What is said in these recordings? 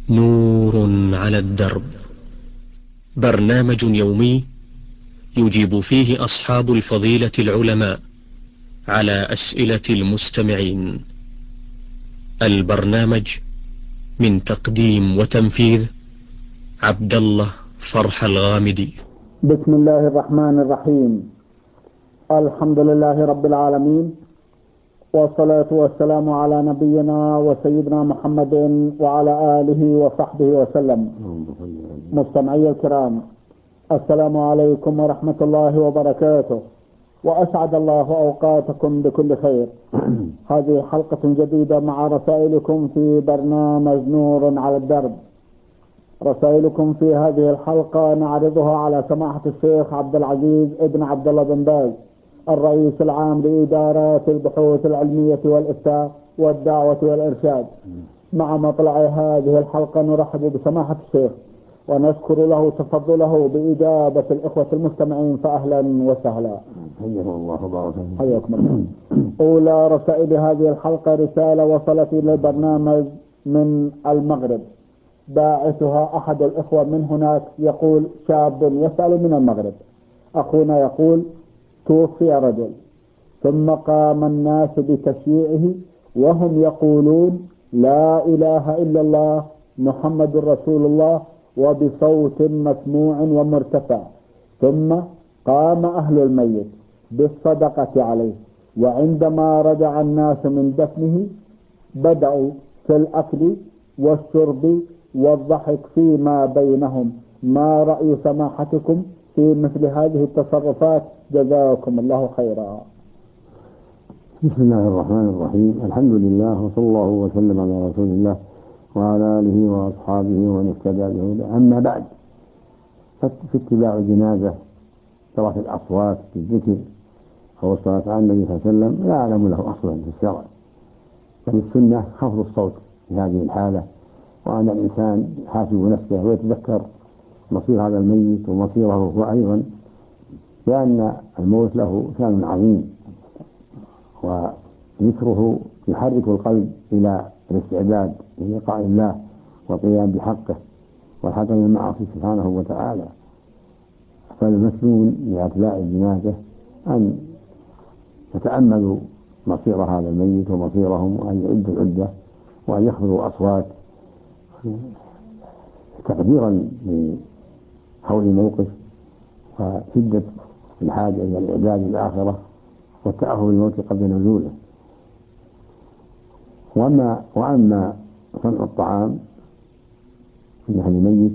نور على الدرب، برنامج يومي يجيب فيه أصحاب الفضيلة العلماء على أسئلة المستمعين. البرنامج من تقديم وتنفيذ عبد الله فرح الغامدي. بسم الله الرحمن الرحيم. الحمد لله رب العالمين، والصلاة والسلام على نبينا وسيدنا محمد وعلى آله وصحبه وسلم. مستمعي الكرام، السلام عليكم ورحمة الله وبركاته، وأسعد الله أوقاتكم بكل خير. هذه حلقة جديدة مع رسائلكم في برنامج نور على الدرب. رسائلكم في هذه الحلقة نعرضها على سماحة الشيخ عبد العزيز ابن عبد الله بن باز، الرئيس العام لإدارات البحوث العلمية والإفتاء والدعوة والإرشاد. مع مطلع هذه الحلقة نرحب بسماحة الشيخ ونشكر له تفضله بإجابة الإخوة المستمعين، فأهلا وسهلا. حياكم الله وبارك فيكم. حياكم الله. أولى رسائل هذه الحلقة رسالة وصلت إلى البرنامج من المغرب، باعثها أحد الإخوة من هناك، يقول: شاب يسأل من المغرب، أخونا يقول: توفي رجل ثم قام الناس بتشييعه وهم يقولون لا إله إلا الله محمد رسول الله وبصوت مسموع ومرتفع، ثم قام أهل الميت بالصدقة عليه، وعندما رجع الناس من دفنه بدأوا في الأكل والشرب والضحك فيما بينهم. ما رأي سماحتكم في مثل هذه التصرفات؟ جزاكم الله خيرا. بسم الله الرحمن الرحيم. الحمد لله وصلى الله وسلم على رسول الله وعلى آله وأصحابه ومن اهتدى بهداه. أما بعد، في اتباع الجنازة ترك الأصوات في الذكر أو الصلاة على النبي صلى الله عليه وسلم لا أعلم له أصلا في الشرع، بل السنة خفض الصوت في هذه الحالة، وأن الإنسان يحاسب نفسه ويتذكر مصير هذا الميت ومصيره هو أيضا، لأن الموت له شأن عظيم، وذكره يحرك القلب إلى الاستعداد للقاء الله والقيام بحقه والحذر من المعاصي سبحانه وتعالى. فالمسنون لأتباع الجنازة أن يتأملوا مصير هذا الميت ومصيرهم، وأن يعدوا العدة وأن يخفضوا الأصوات تقديرا لحول الموقف وشدة الحاجة إلى الإعداد للآخرة والتأهب للموت قبل نزوله. وأما صنع الطعام في أهل الميت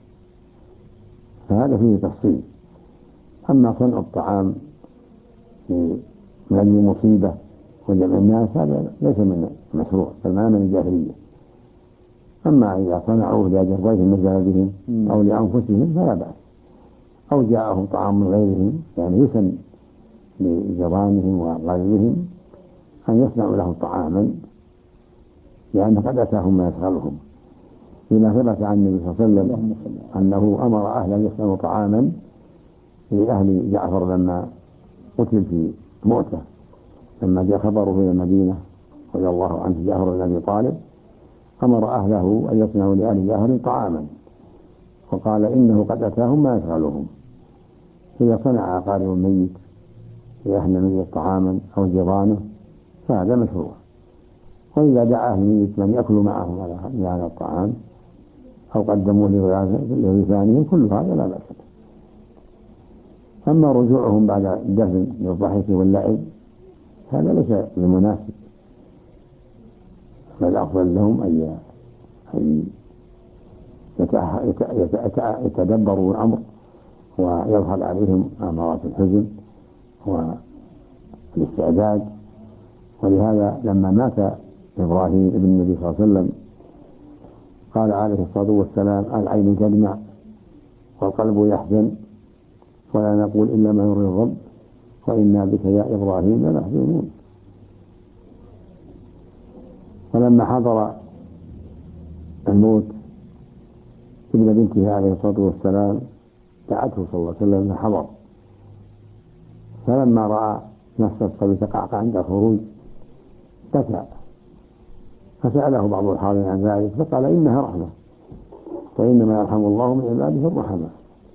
فهذا فيه تفصيل. أما صنع الطعام من أجل المصيبة وجمع الناس هذا ليس من المشروع، بل من الجاهلية. أما إذا صنعوه لأجل ضيف نزل بهم أو لأنفسهم فلا بأس، أو جاءهم طعام من غيرهم، يعني يسن لجيرانهم وغيرهم أن يصنعوا لهم طعاما، لأن قد أتاهم ما يشغلهم. لما ثبت عن النبي صلى الله عليه وسلم أنه أمر أهلا يصنعوا طعاما لأهل جعفر لما قتل في مؤتة، لما جاء خبره إلى المدينة رضي الله عنه جعفر بن أبي طالب، أمر أهله أن يصنعوا لأهل جعفر طعاما، وقال إنه قد أتاهم ما يشغلهم. إذا صنع أقارب الميت لأهل الميت طعاما أو جيرانه فهذا مشروع. وإذا دعا أهل الميت من يأكلوا معهم على هذا الطعام أو قدموه لغيثانهم كل هذا لا بأس. أما رجوعهم بعد الدفن للضحك واللعب هذا ليس بمناسب، فالأفضل لهم أن يتدبروا الأمر ويظهر عليهم أمارات الحزن والاستعداد. ولهذا لما مات إبراهيم ابن النبي صلى الله عليه وسلم قال عليه الصلاة والسلام: العين تدمع والقلب يحزن ولا نقول إلا ما يرضي الرب وإنا بك يا إبراهيم لمحزونون. ولما حضر الموت ابن بنته عليه الصلاة والسلام دعته صلى الله عليه وسلم فحضر، فلما رأى نفس الصبي تقعقع عند الخروج بكى، فسأله بعض الحاضرين عن ذلك فقال: إنها رحمة فإنما يرحم الله من عباده الرحماء.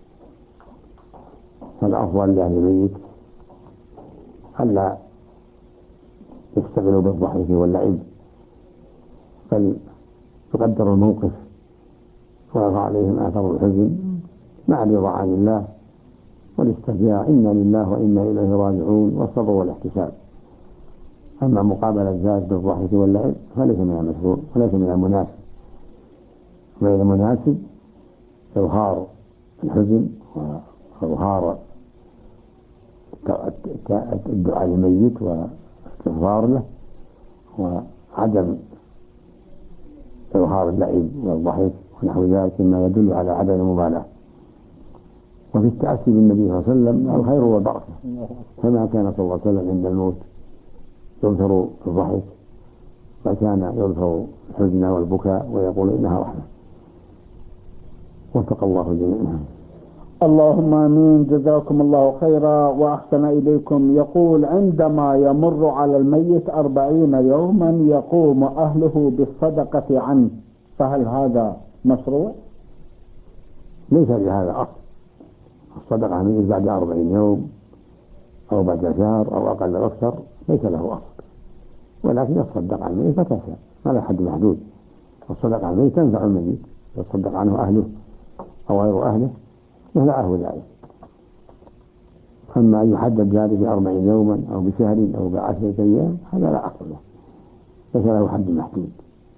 فالأفضل لأهل الميت ألا يشتغلوا بالضحك واللعب، بل يقدر الموقف ويقع عليهم آثار الحزن مع الرضا عن الله والاسترجاع إنا لله وإنا إليه راجعون والصبر والاحتساب. أما مقابلة الزاد بالضحك واللعب فليس من المشروع وليس من المناسب، بل المناسب إظهار الحزن وإظهار الدعاء للميت واستغفار له، وعدم إظهار اللعب والضحك ونحو ذلك مما يدل على عدم المبالاة. وفي التأسي بالنبي صلى الله عليه وسلم الخير والبركة، كما كان صلى الله عليه وسلم عند الموت يظهر الضحك وكان يظهر الحزن والبكاء ويقول إنها رحمة. وفق الله جميعا. اللهم آمين. جزاكم الله خيرا وأحسن إليكم. يقول عندما يمر على الميت 40 يوما يقوم أهله بالصدقة عنه، فهل هذا مشروع؟ ليس لهذا أصل. الصدقة عنه بعد 40 يوم أو بعد شهر أو أقل أو أكثر ليس له أصل، ولكن يتصدق عن الميت متى شاء، ما له حد محدود. والصدقة عن الميت تنفع الميت، يتصدق عنه أهله أو غير أهله يهلعه ذلك. أما أن يحدد ذلك ب40 يوما أو بشهر أو ب10 أيام هذا لا أصل له، ليس له حد محدود.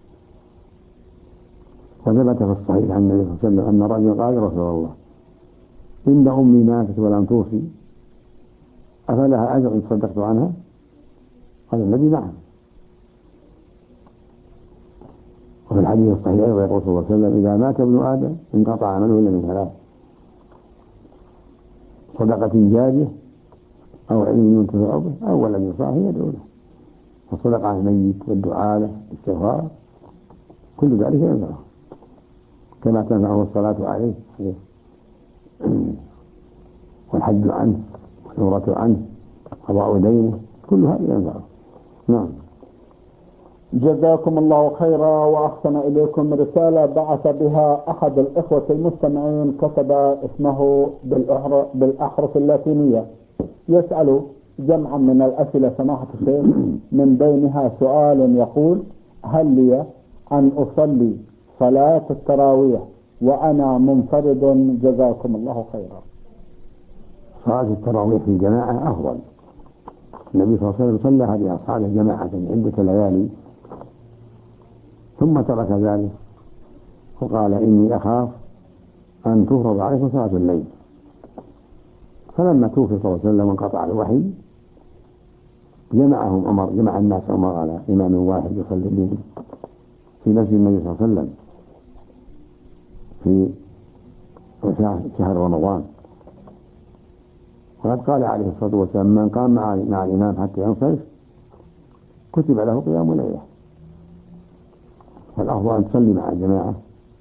وثبت في الصحيح عن النبي صلى الله عليه وسلم أن رجلا قال: رسول الله إن أمي ماتت ولم توصي أفلها أجر إن صدقت عنها؟ قال النبي: نعم. وفي الحديث الصحيح أيضا يقول صلى الله عليه وسلم: إذا مات ابن آدم انقطع عمله إلا من 3: صدقة جارية أو علم ينتفع به أو ولد صالح يدعو له. والصدقة عن الميت والدعاء له والاستغفار كل ذلك ينفعه، كما تنفعه الصلاة عليه والحج عنه والعمرة عنه قضاء دينه، كل هذا ينفعه. نعم. جزاكم الله خيرا وأحسن إليكم. رسالة بعث بها أحد الإخوة المستمعين، كتب اسمه بالأحرف اللاتينية، يسأل جمعا من الأسئلة سماحة الشيخ، من بينها سؤال يقول: هل لي أن أصلي صلاة التراويح وأنا منفرد؟ جزاكم الله خيرا. صلاة التراويح في الجماعة أفضل. النبي صلى الله عليه وسلم صلى هذه أصحابه جماعة عدة ليالي ثم ترك ذلك وقال: إني أخاف أن تفرض عليكم صلاة الليل. فلما توفي صلى الله عليه وسلم وانقطع الوحي جمع الناس عمر على إمام واحد يصلي بهم في مسجد النبي صلى الله عليه وسلم في شهر رمضان. وقد قال عليه الصلاة والسلام: من قام مع الإمام حتى ينصرف كتب له قيام ليلة. فالأفضل أن تصلي مع الجماعة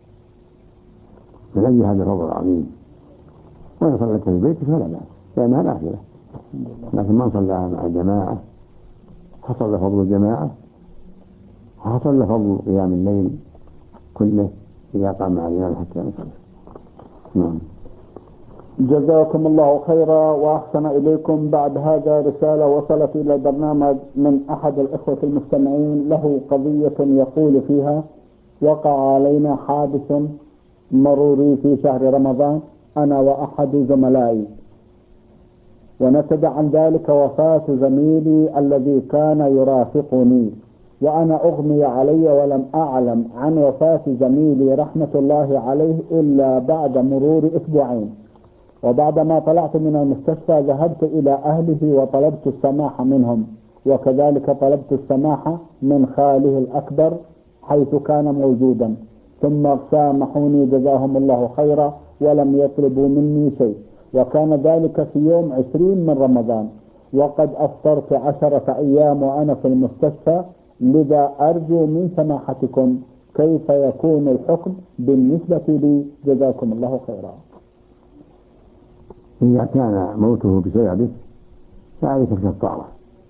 من أجل هذا الفضل العظيم، وإن صليت في بيتك فلا بأس لأنها نافلة. لكن من صلىها مع الجماعة حصل فضل الجماعة وحصل فضل قيام الليل كله إذا قام مع الإمام حتى ينصرف. نعم. جزاكم الله خيرا وأحسن إليكم. بعد هذا رسالة وصلت إلى البرنامج من أحد الإخوة المستمعين، له قضية يقول فيها: وقع علينا حادث مروري في شهر رمضان أنا وأحد زملائي، ونتج عن ذلك وفاة زميلي الذي كان يرافقني، وأنا أغمي علي ولم أعلم عن وفاة زميلي رحمة الله عليه إلا بعد مرور 2 أسبوع. وبعدما طلعت من المستشفى ذهبت إلى أهله وطلبت السماح منهم، وكذلك طلبت السماح من خاله الأكبر حيث كان موجودا، ثم سامحوني جزاهم الله خيرا ولم يطلبوا مني شيء. وكان ذلك في يوم 20 من رمضان، وقد أفطرت 10 أيام وأنا في المستشفى. لذا أرجو من سماحتكم كيف يكون الحكم بالنسبة لي؟ جزاكم الله خيرا. إذا كان موته بسببه فعليك الكفارة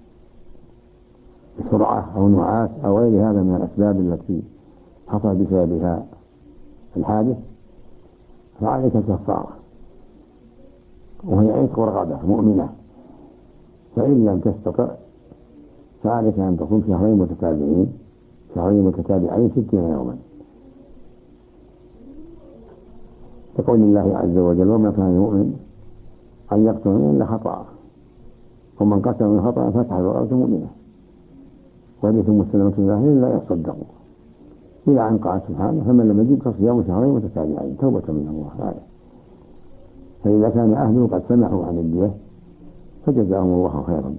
بسرعة أو نعاس أو غير هذا من الأسباب التي حصل بسببها الحادث، فعليك كفارة، وهي عتق رغبة مؤمنة. فإن لم تستطع فعليك أن تصوم شهرين متتابعين 60 يوما، لقول الله عز وجل: وما كان المؤمن أن يقتل إلا خطأ، ومن قتل من خطأ فتحت رقبة مؤمنة وحديث مسلمة الله لا يصدقوا، إلى أن قال سبحانه: فمن لم يجد فصيام شهرين متتابعين توبة من الله تعالى. فإذا كان أهله قد سمحوا عن الدية فجزاهم الله خيرا.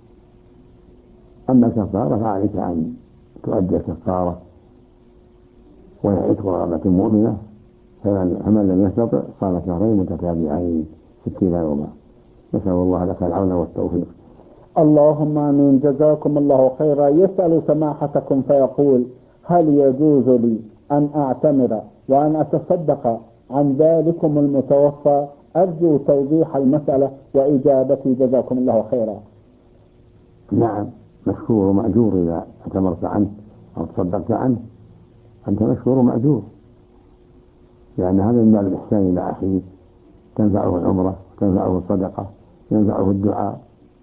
أما الكفارة فعليك أن تؤدي الكفارة وهي عتق رقبة مؤمنة، فمن لم يستطع صام شهرين متتابعين 60 يوما. نسأل الله لك العون والتوفيق. اللهم آمين. جزاكم الله خيرا. يسأل سماحتكم فيقول: هل يجوز لي أن أعتمر وأن أتصدق عن ذلكم المتوفى؟ أرجو توضيح المسألة وإجابتي، جزاكم الله خيرا. نعم، مشكور ومأجور إذا اعتمرت عنه أو تصدقت عنه، أنت مشكور ومأجور، لأن هذا من باب الإحسان إلى أخيه، تنفعه العمرة، تنفعه الصدقة، ينفعه الدعاء،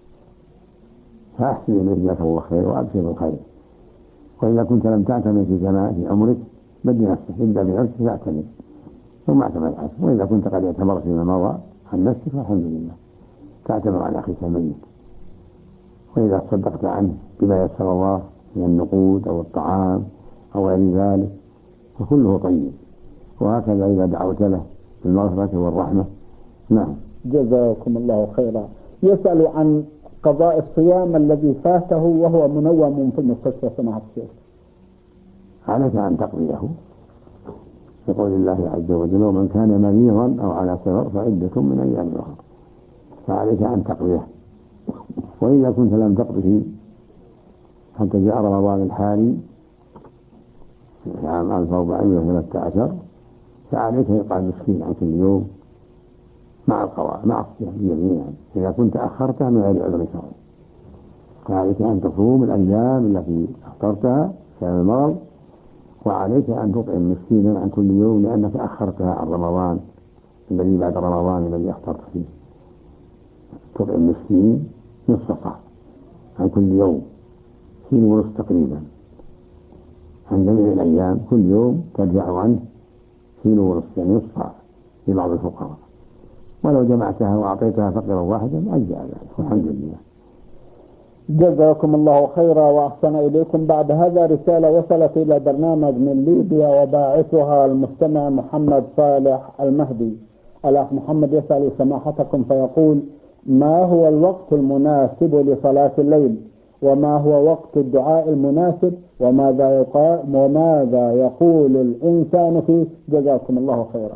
فأحسن إليه جزاك الله خير وأبشر بالخير. وإذا كنت لم تعتمر في عمرك بدي نفسك، ابدأ بنفسك فاعتمر ثم اعتمر عنه. وإذا كنت قد اعتمرت فيما مضى عن نفسك فالحمد لله، تعتمر عن أخيك الميت. وإذا تصدقت عنه بما يسر الله من النقود أو الطعام أو غير ذلك فكله طيب. وهكذا إذا دعوت له بالمغفرة والرحمة. نعم. جزاكم الله خيرا. يسأل عن قضاء الصيام الذي فاته وهو منوم في المستشفى سماحة الشيخ. عليك أن تقضيه، يقول الله عز وجل: ومن كان مريضا أو على سفر فعدة من أيام أخرى. فعليك أن تقضيه. وإذا كنت لم تقضه حتى جاء رمضان الحالي في عام 1413 فعليك إطعام مسكين عن كل يوم مع القضاء مع الصيام جميعا إذا كنت أخرتها من غير عذر شرعي. فعليك أن تصوم الأيام التي أفطرتها بسبب المرض، وعليك أن تطعم مسكينا عن كل يوم لأنك أخرتها عن رمضان الذي بعد رمضان الذي أفطرت فيه. تطعم مسكين نصف صاع عن كل يوم، 2.5 تقريبا عن جميع الأيام، كل يوم ترجع عنه 2.5 يعني نصف صاع لبعض الفقراء. ولو جمعتها وأعطيتها فقيرا واحدا أجزأ ذلك والحمد لله. جزاكم الله خيرا وأحسن إليكم. بعد هذا رسالة وصلت إلى برنامج من ليبيا وباعثها المستمع محمد صالح المهدي. الأخ محمد يسأل سماحتكم فيقول: ما هو الوقت المناسب لصلاة الليل؟ وما هو وقت الدعاء المناسب؟ وماذا يقول الإنسان فيه؟ جزاكم الله خيرا.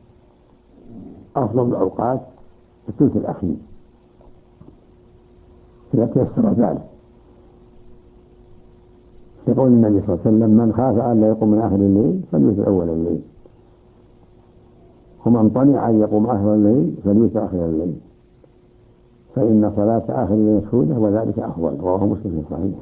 أفضل الأوقات الثلث الأخير إذا تيسر ذلك. يقول النبي صلى الله عليه وسلم: من خاف أن لا يقوم من آخر الليل فليوتر أول الليل، ومن طمع أن يقوم آخر الليل فليوتر آخر الليل، فإن صلاة آخر الليل مشهودة وذلك أفضل. رواه مسلم في صحيحه.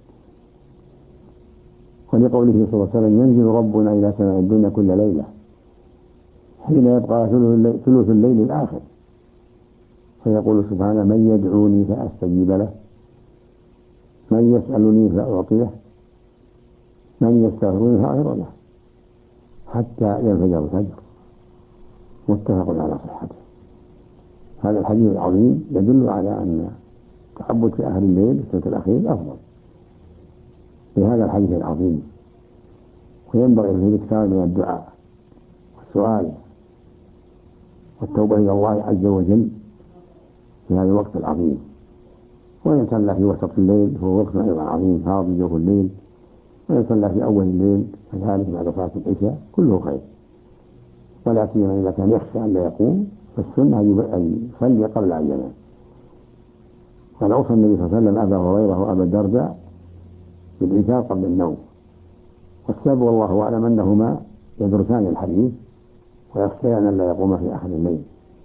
ولقوله صلى الله عليه وسلم: ينزل ربنا إلى سماء الدنيا كل ليلة حين يبقى ثلث الليل الآخر، فيقول سبحانه: من يدعوني فأستجيب له، من يسألني فأعطيه، من يستغفرني فأغفر له، حتى ينفجر الفجر. متفق على صحته. هذا الحديث العظيم يدل على أن التعبد في آخر الليل الثلث الأخير أفضل بهذا الحديث العظيم. وينبغي فيه الإكثار من الدعاء والسؤال والتوبة إلى الله عز وجل في هذا الوقت العظيم. وإن صلى في وسط الليل فهو وقت أيضا عظيم فاضي جوف الليل، وإن صلى في أول الليل كذلك بعد صلاة العشاء كله خير. ولا سيما إذا كان يخشى أن لا يقوم فالسنة أن يصلي قبل أن ينام. قد أوصى النبي صلى الله عليه وسلم أبا هريرة وأبا الدرداء بالإيثار قبل النوم، والسبب والله أعلم أنهما يدرسان الحديث ويخشيان أن لا يقوم في آخر الليل.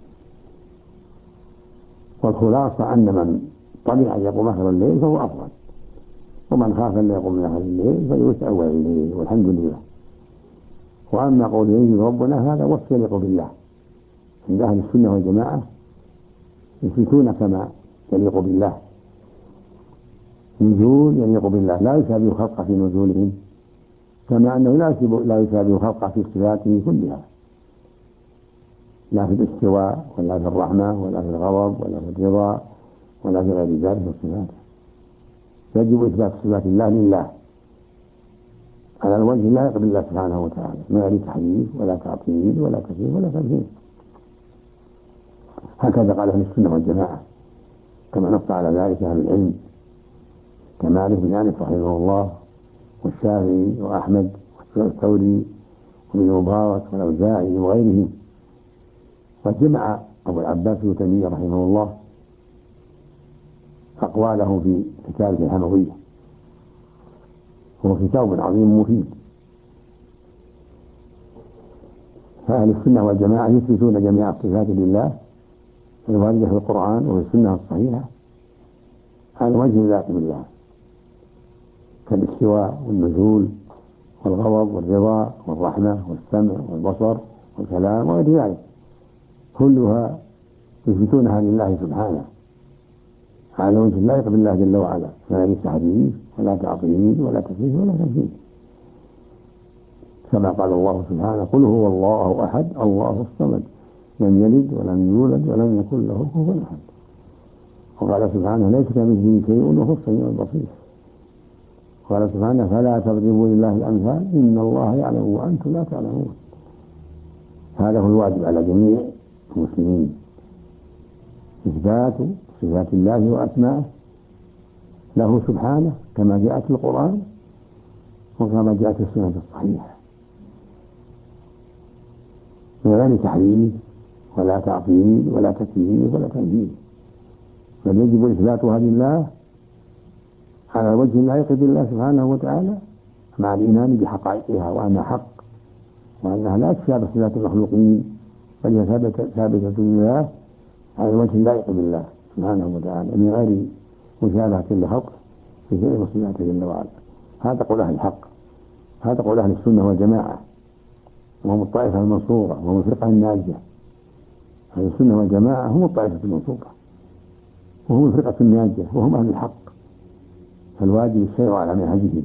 والخلاصة أن من طمع أن يقوم آخر الليل فهو أفضل، ومن خاف أن لا يقوم من آخر الليل فليوتر أول الليل والحمد لله. وأما قول ينزل ربنا هذا وصف يليق بالله عند أهل السنة والجماعة يثبتون كما يليق بالله، نزول يليق بالله لا يشابه خلقه في نزولهم، كما أنه لا يشابه خلقه في صفاته كلها، لا في الاستواء ولا في الرحمة ولا في الغضب ولا في الرضا ولا في غير ذلك من صفاته. يجب إثبات صفات الله لله على الوجه لا يقبل الله سبحانه وتعالى، ما غير تحريف ولا تعطيل ولا تكييف ولا تمثيل. هكذا قال أهل السنة والجماعة كما نص على ذلك أهل العلم كمالك بن أنس رحمه الله والشافعي وأحمد والثوري وابن مبارك والأوزاعي وغيرهم. وجمع أبو العباس ابن تيمية رحمه الله أقواله في كتابه الحموية، هو كتاب عظيم مفيد. فأهل السنة والجماعة يثبتون جميع الصفات لله الواردة في القرآن وفي السنة الصحيحة على وجه اللائق بالله، كالاستواء والنزول والغضب والرضا والرحمة والسمع والبصر والكلام وغير ذلك، كلها يثبتونها لله سبحانه على وجه اللائق بالله جل وعلا، فلا تحريف ولا تعطيل ولا تكييف ولا تمثيل، كما قال الله سبحانه قل هو الله أحد الله الصمد لم يلد ولم يولد ولم يكن له كفوا أحد. وقال سبحانه ليس كمثله شيء وهو السميع البصير. قال سبحانه فلا تضربوا لله الأمثال إن الله يعلم وأنتم لا تعلمون. هذا هو الواجب على جميع المسلمين، إثبات صفات الله وأسمائه له سبحانه كما جاءت في القرآن وكما جاءت في السنة الصحيحة، من غير تحريم ولا تعطيل ولا تكييف ولا تمثيل، بل يجب إثباتها لله على وجه اللائق بالله سبحانه وتعالى مع الإيمان بحقائقها وأنها حق وأنها لا تشابه صفات المخلوقين، بل هي ثابتة لله على الوجه اللائق بالله سبحانه وتعالى من غير مشابهة لخلقه في شيء من صفاته جل وعلا. هذا قول أهل الحق، هذا قول أهل السنة والجماعة، وهم الطائفة المنصورة وهم الفرقة الناجية. أهل السنة والجماعة هم الطائفة المنصورة وهم الفرقة الناجية وهم أهل الحق، فالواجب السير على منهجهم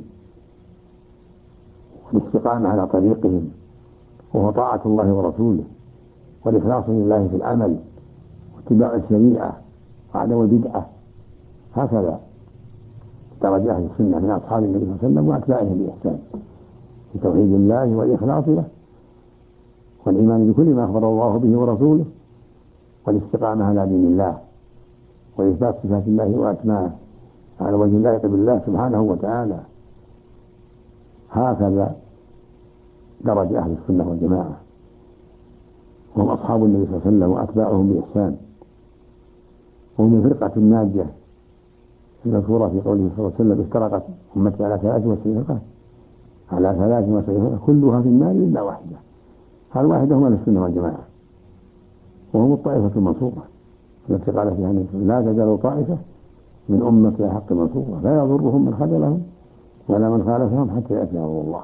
والاستقامة على طريقهم، وهو طاعة الله ورسوله والإخلاص لله في العمل واتباع الشريعة وعدم البدعة. هكذا درج أهل السنة من أصحاب النبي صلى الله عليه وسلم وأتباعه بإحسان في توحيد الله والإخلاص له والإيمان بكل ما أخبر الله به ورسوله والاستقامة على دين الله وإثبات صفات الله وأسمائه على وجه اللائق بالله سبحانه وتعالى. هكذا درج أهل السنة والجماعة وهم أصحاب النبي صلى الله عليه وسلم وأتباعهم بإحسان، وهم الفرقة الناجية المذكورة في قوله صلى الله عليه وسلم افترقت أمتي على 73 فرقة على 73 فرقة كلها في النار إلا واحدة. الواحدة هم أهل السنة والجماعة وهم الطائفة المنصورة التي قال فيها النبي لا تزال طائفة من أمتي على حق منصورة لا يضرهم من خذلهم ولا من خالفهم حتى يأتي أمر الله.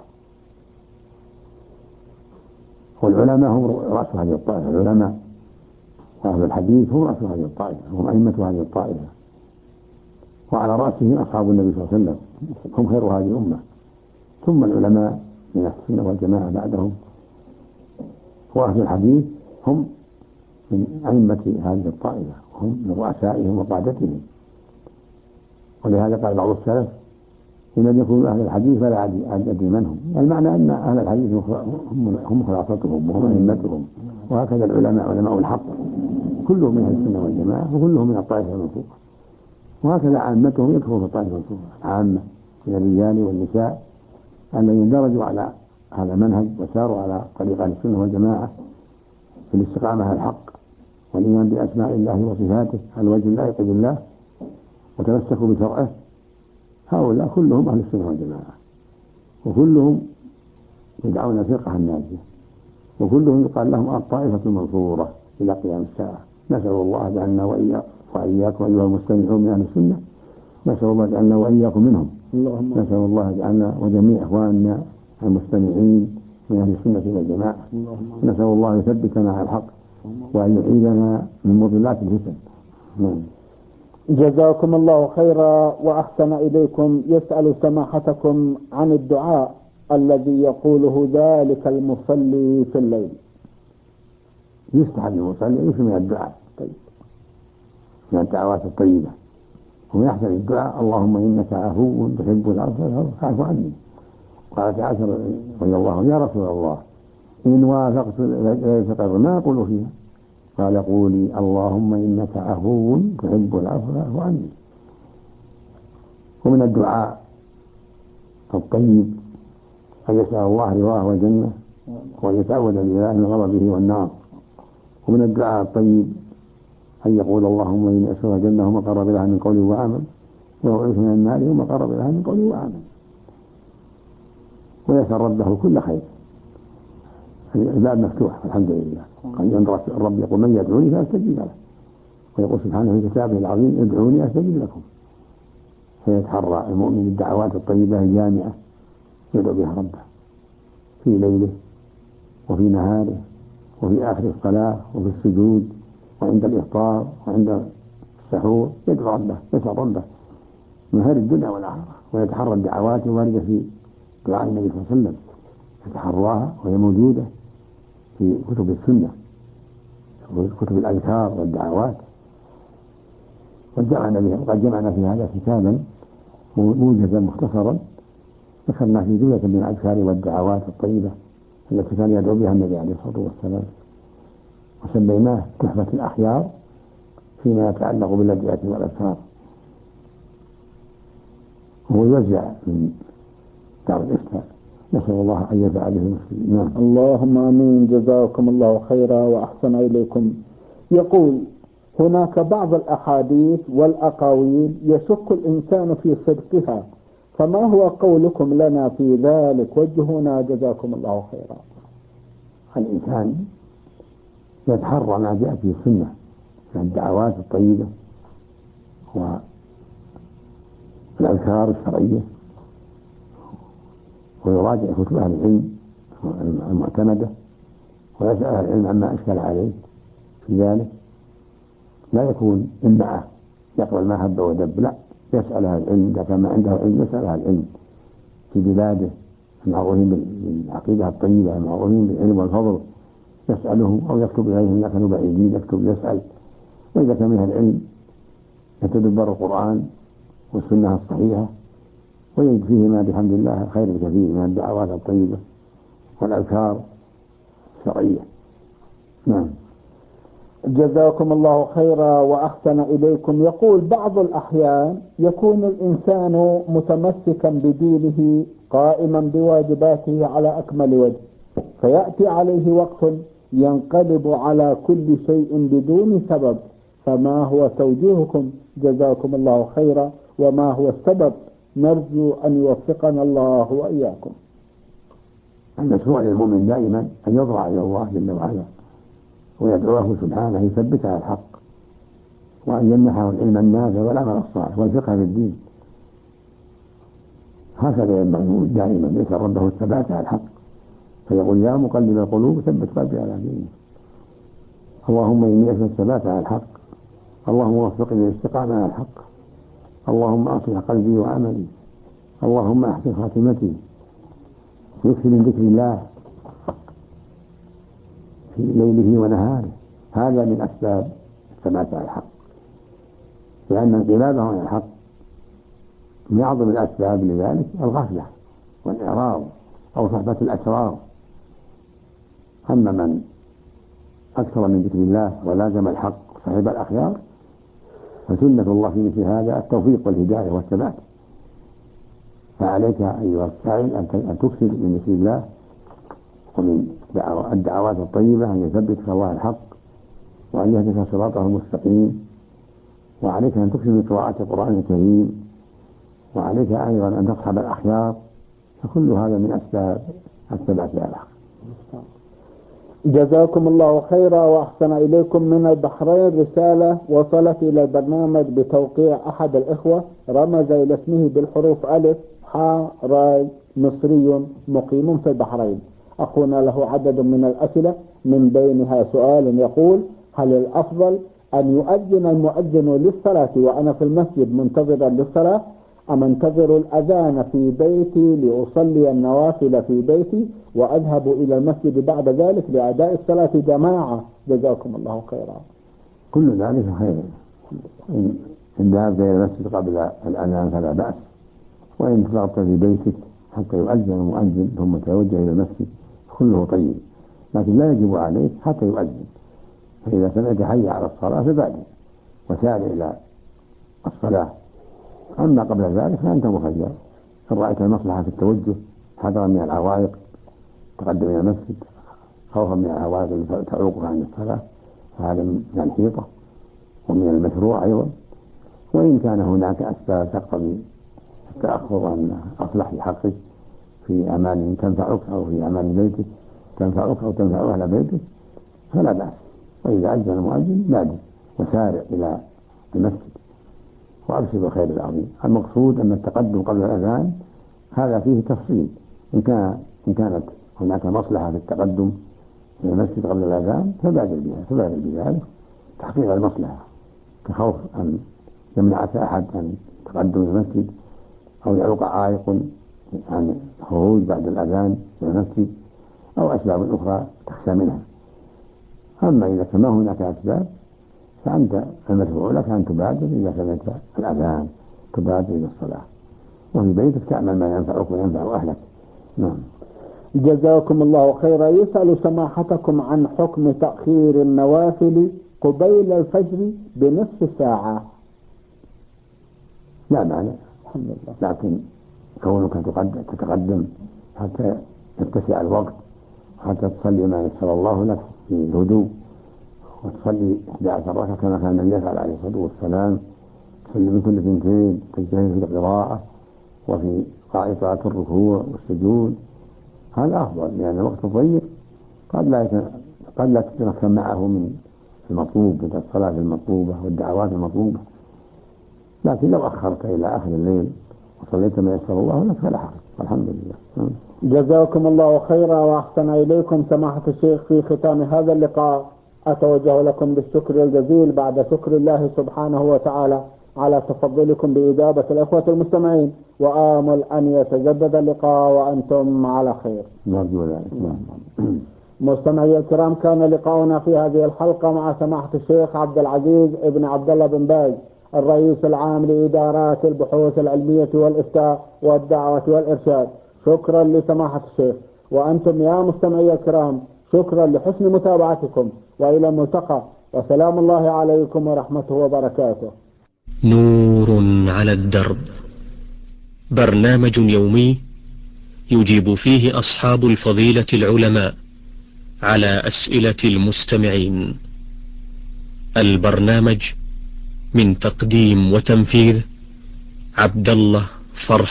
والعلماء هم رأس هذه الطائفة، العلماء وأهل الحديث هم رأس هذه الطائفة، هم أئمة هذه الطائفة، وعلى رأسهم أصحاب النبي صلى الله عليه وسلم هم خير هذه الأمة، ثم العلماء من السنة والجماعة بعدهم، وأهل الحديث هم من أئمة هذه الطائفة وهم من رؤسائهم وقادتهم. ولهذا قال بعض السلف إن لم يكونوا أهل الحديث فلا أدري من هم، المعنى أن أهل الحديث هم خلاصتهم وهم أئمتهم، وهكذا العلماء علماء الحق كلهم من أهل السنة والجماعة وكلهم من الطائفة المنصورة، وهكذا عامتهم يدخلون في الطائفة المنصورة عامة من الرجال والنساء الذين درجوا على هذا المنهج وساروا على طريق أهل السنة والجماعة في الاستقامة على الحق والإيمان بأسماء الله وصفاته على وجه اللائق بالله وتمسكوا بشرعه. هؤلاء كلهم أهل السنة والجماعة وكلهم يدعون الفرقة الناجية وكلهم يقال لهم الطائفة المنصورة إلى قيام الساعة. نسأل الله جعلنا وإياكم أيها المستمعون من أهل السنة، نسأل الله جعلنا وإياكم منهم، نسأل الله جعلنا وجميع إخواننا المستمعين من أهل السنة والجماعة، نسأل الله يثبتنا على الحق وأن يعيذنا من مضلات الفتن. جزاكم الله خيرا وأحسن إليكم. يسأل سماحتكم عن الدعاء الذي يقوله ذلك المصلي في الليل. يستحب المصلي يكثر من الدعاء من الدعوات الطيبة، ويحسن الدعاء اللهم إنك عفو تحب العفو فاعف عني. قالت عائشة رضي الله عنها يا رسول الله إن وافقت ليلة القدر ما أقول فيها؟ قال قولي اللهم إنك عفو تحب العفو فاعف عني. ومن الدعاء الطيب أن يسأل الله رضاه والجنة وأن يتعوذ بالله من غضبه والنار. ومن الدعاء الطيب أن يقول اللهم إني أسألك الجنة وما قرب لها من قول وعمل، وأعوذ من النار وما قرب لها من قول وعمل. ويسأل ربه كل خير. الباب مفتوح الحمد لله. الرب يقول من يدعوني فأستجيب له، ويقول سبحانه في كتابه العظيم ادعوني أستجيب لكم. فيتحرى المؤمن الدعوات الطيبة الجامعة يدعو بها ربه في ليله وفي نهاره وفي آخر الصلاة وفي السجود وعند الإفطار وعند السحور. يدعو ربه يسأل ربه من خير الدنيا والآخرة، ويتحرى الدعوات الواردة في دعاء النبي صلى الله عليه وسلم، يتحراها وهي موجودة في كتب السنة وكتب الأذكار والدعوات. وقد جمعنا في هذا كتابا موجزا مختصرا ذكرنا في جملة من الأذكار والدعوات الطيبة التي كان يدعو بها النبي عليه الصلاة والسلام، وسميناه تحفة الأخيار فيما يتعلق بالأدعية والأذكار. وهو يوزع من دار الإفتاء، نسأل الله أن ينفع به المسلمين. اللهم آمين. جزاكم الله خيرا وأحسن إليكم. يقول هناك بعض الأحاديث والأقاويل يشك الإنسان في صدقها، فما هو قولكم لنا في ذلك؟ وجهونا جزاكم الله خيرا. الإنسان يتحرى ما جاء في السنة من الدعوات الطيبة والأذكار الشرعية، ويراجع كتب أهل العلم المعتمدة، ويسأل أهل العلم عما أشكل عليه في ذلك. لا يكون إمعة يقبل ما هب ودب، لا، يسأل أهل العلم إذا كان ما عنده علم يسأل أهل العلم في بلاده المعروفين بالعقيدة الطيبة المعروفين بالعلم والفضل، يسألهم أو يكتب إليهم إذا كانوا بعيدين يكتب يسأل. وإذا كان من أهل العلم يتدبر القرآن والسنة الصحيحة ويجد فيهما بحمد الله خير كثير من الدعوات الطيبة والأذكار الشرعية. نعم. جزاكم الله خيرا وأحسن إليكم. يقول بعض الأحيان يكون الإنسان متمسكا بدينه قائما بواجباته على أكمل وجه، فيأتي عليه وقت ينقلب على كل شيء بدون سبب، فما هو توجيهكم جزاكم الله خيرا وما هو السبب؟ نرجو أن يوفقنا الله وإياكم. المشروع للمؤمن دائما أن يضرع إلى الله جل وعلا ويدعوه سبحانه يثبت على الحق، وأن يمنحه العلم النافع والعمل الصالح والفقه في الدين. هكذا ينبغي دائما يسأل ربه الثبات على الحق، فيقول يا مقلب القلوب ثبت قلبي على دينك. اللهم إني أسأل الثبات على الحق، اللهم وفقني للاستقامة على الحق، اللهم أصلح قلبي وعملي، اللهم أحسن خاتمتي. يكثر من ذكر الله في ليله ونهاره، هذا من أسباب الثبات على الحق، لأن انقلابه عن الحق من أعظم الأسباب لذلك الغفلة والإعراض أو صحبة الأسرار. أما من أكثر من ذكر الله ولازم الحق صاحب الأخيار فسنة الله في مثل هذا التوفيق والهداية والثبات. فعليك أيها السائل أن تكثر من ذكر الله ومن الدعوات الطيبة، أن يثبتك الله الحق وأن يهدك صراطه المستقيم، وعليك أن تكثر من قراءة القرآن الكريم، وعليك أيضا أن تصحب الأخيار، فكل هذا من أسباب الثبات على الحق. جزاكم الله خيرا وأحسن إليكم. من البحرين رسالة وصلت إلى البرنامج بتوقيع أحد الإخوة، رمز إلى اسمه بالحروف ألف ح راي، مصري مقيم في البحرين. أخونا له عدد من الأسئلة، من بينها سؤال يقول: هل الأفضل أن يؤذن المؤذن للصلاة وأنا في المسجد منتظرا للصلاة، أم انتظر الأذان في بيتي لأصلي النوافل في بيتي وأذهب إلى المسجد بعد ذلك لأداء الصلاة جماعة؟ جزاكم الله خيرا. كل ذلك خير. إن ذهبت إلى المسجد قبل الأذان فلا بأس، وإن انتظرت في بيتك حتى يؤذن المؤذن ثم توجه إلى المسجد كله طيب، لكن لا يجب عليك حتى يؤذن. فإذا سمعت حي على الصلاة فبادر وسارع إلى الصلاة، أما قبل ذلك فأنت مخير. إن رأيت المصلحة في التوجه حذرا من العوائق تقدم إلى المسجد خوفا من العوائق التي تعوقك عن الصلاة، فهذا من الحيطة ومن المشروع أيضا. وإن كان هناك أسباب تقتضي التأخر وأن أصلح لحقك في أمان تنفعك أو في أمان بيتك تنفعك أو تنفع أهل بيتك فلا بأس. وإذا أذن المؤذن بادر وسارع إلى المسجد وأبشر بالخير العظيم. المقصود أن التقدم قبل الأذان هذا فيه تفصيل، إن كانت هناك مصلحة في التقدم إلى المسجد قبل الأذان فبادر بذلك تحقيق المصلحة، كخوف أن يمنعك أحد عن التقدم إلى المسجد أو يعوق عائق عن الخروج بعد الأذان إلى المسجد أو أسباب أخرى تخشى منها. أما إذا كان ما هناك أسباب فأنت المشروع لك أن تبادر إذا سمعت الأذان، تبادر إلى الصلاة، وفي بيتك تعمل ما ينفعك وينفع أهلك. نعم. جزاكم الله خيرا. يسأل سماحتكم عن حكم تأخير النوافل قبيل الفجر بنصف ساعة. لا معنى، الحمد لله. لكن كونك تتقدم حتى يتسع الوقت حتى تصلي ما يسر الله لك في الهدوء وتصلي 11 ركعة كما كان النبي يفعل عليه الصلاة والسلام، تصلي من كل ثنتين، تجتهد في القراءة وفي قراءة الركوع والسجود، هذا أفضل، لأن الوقت ضيق قد لا تتمكن معه من المطلوب من الصلاة المطلوبة والدعوات المطلوبة. لكن لو أخرت إلى آخر الليل وصليت ما يسر الله لك فلا حرج، الحمد لله. جزاكم الله خيرا وأحسن إليكم سماحة الشيخ. في ختام هذا اللقاء أتوجه لكم بالشكر الجزيل بعد شكر الله سبحانه وتعالى على تفضلكم بإجابة الإخوة المستمعين، وآمل أن يتجدد اللقاء وأنتم على خير. مستمعي الكرام، كان لقاؤنا في هذه الحلقة مع سماحة الشيخ عبد العزيز ابن عبد الله بن باز، الرئيس العام لإدارات البحوث العلمية والإفتاء والدعوة والإرشاد. شكرا لسماحة الشيخ، وأنتم يا مستمعي الكرام شكرا لحسن متابعتكم، وإلى الملتقى، وسلام الله عليكم ورحمته وبركاته. نور على الدرب، برنامج يومي يجيب فيه أصحاب الفضيلة العلماء على أسئلة المستمعين. البرنامج من تقديم وتنفيذ عبد الله فرح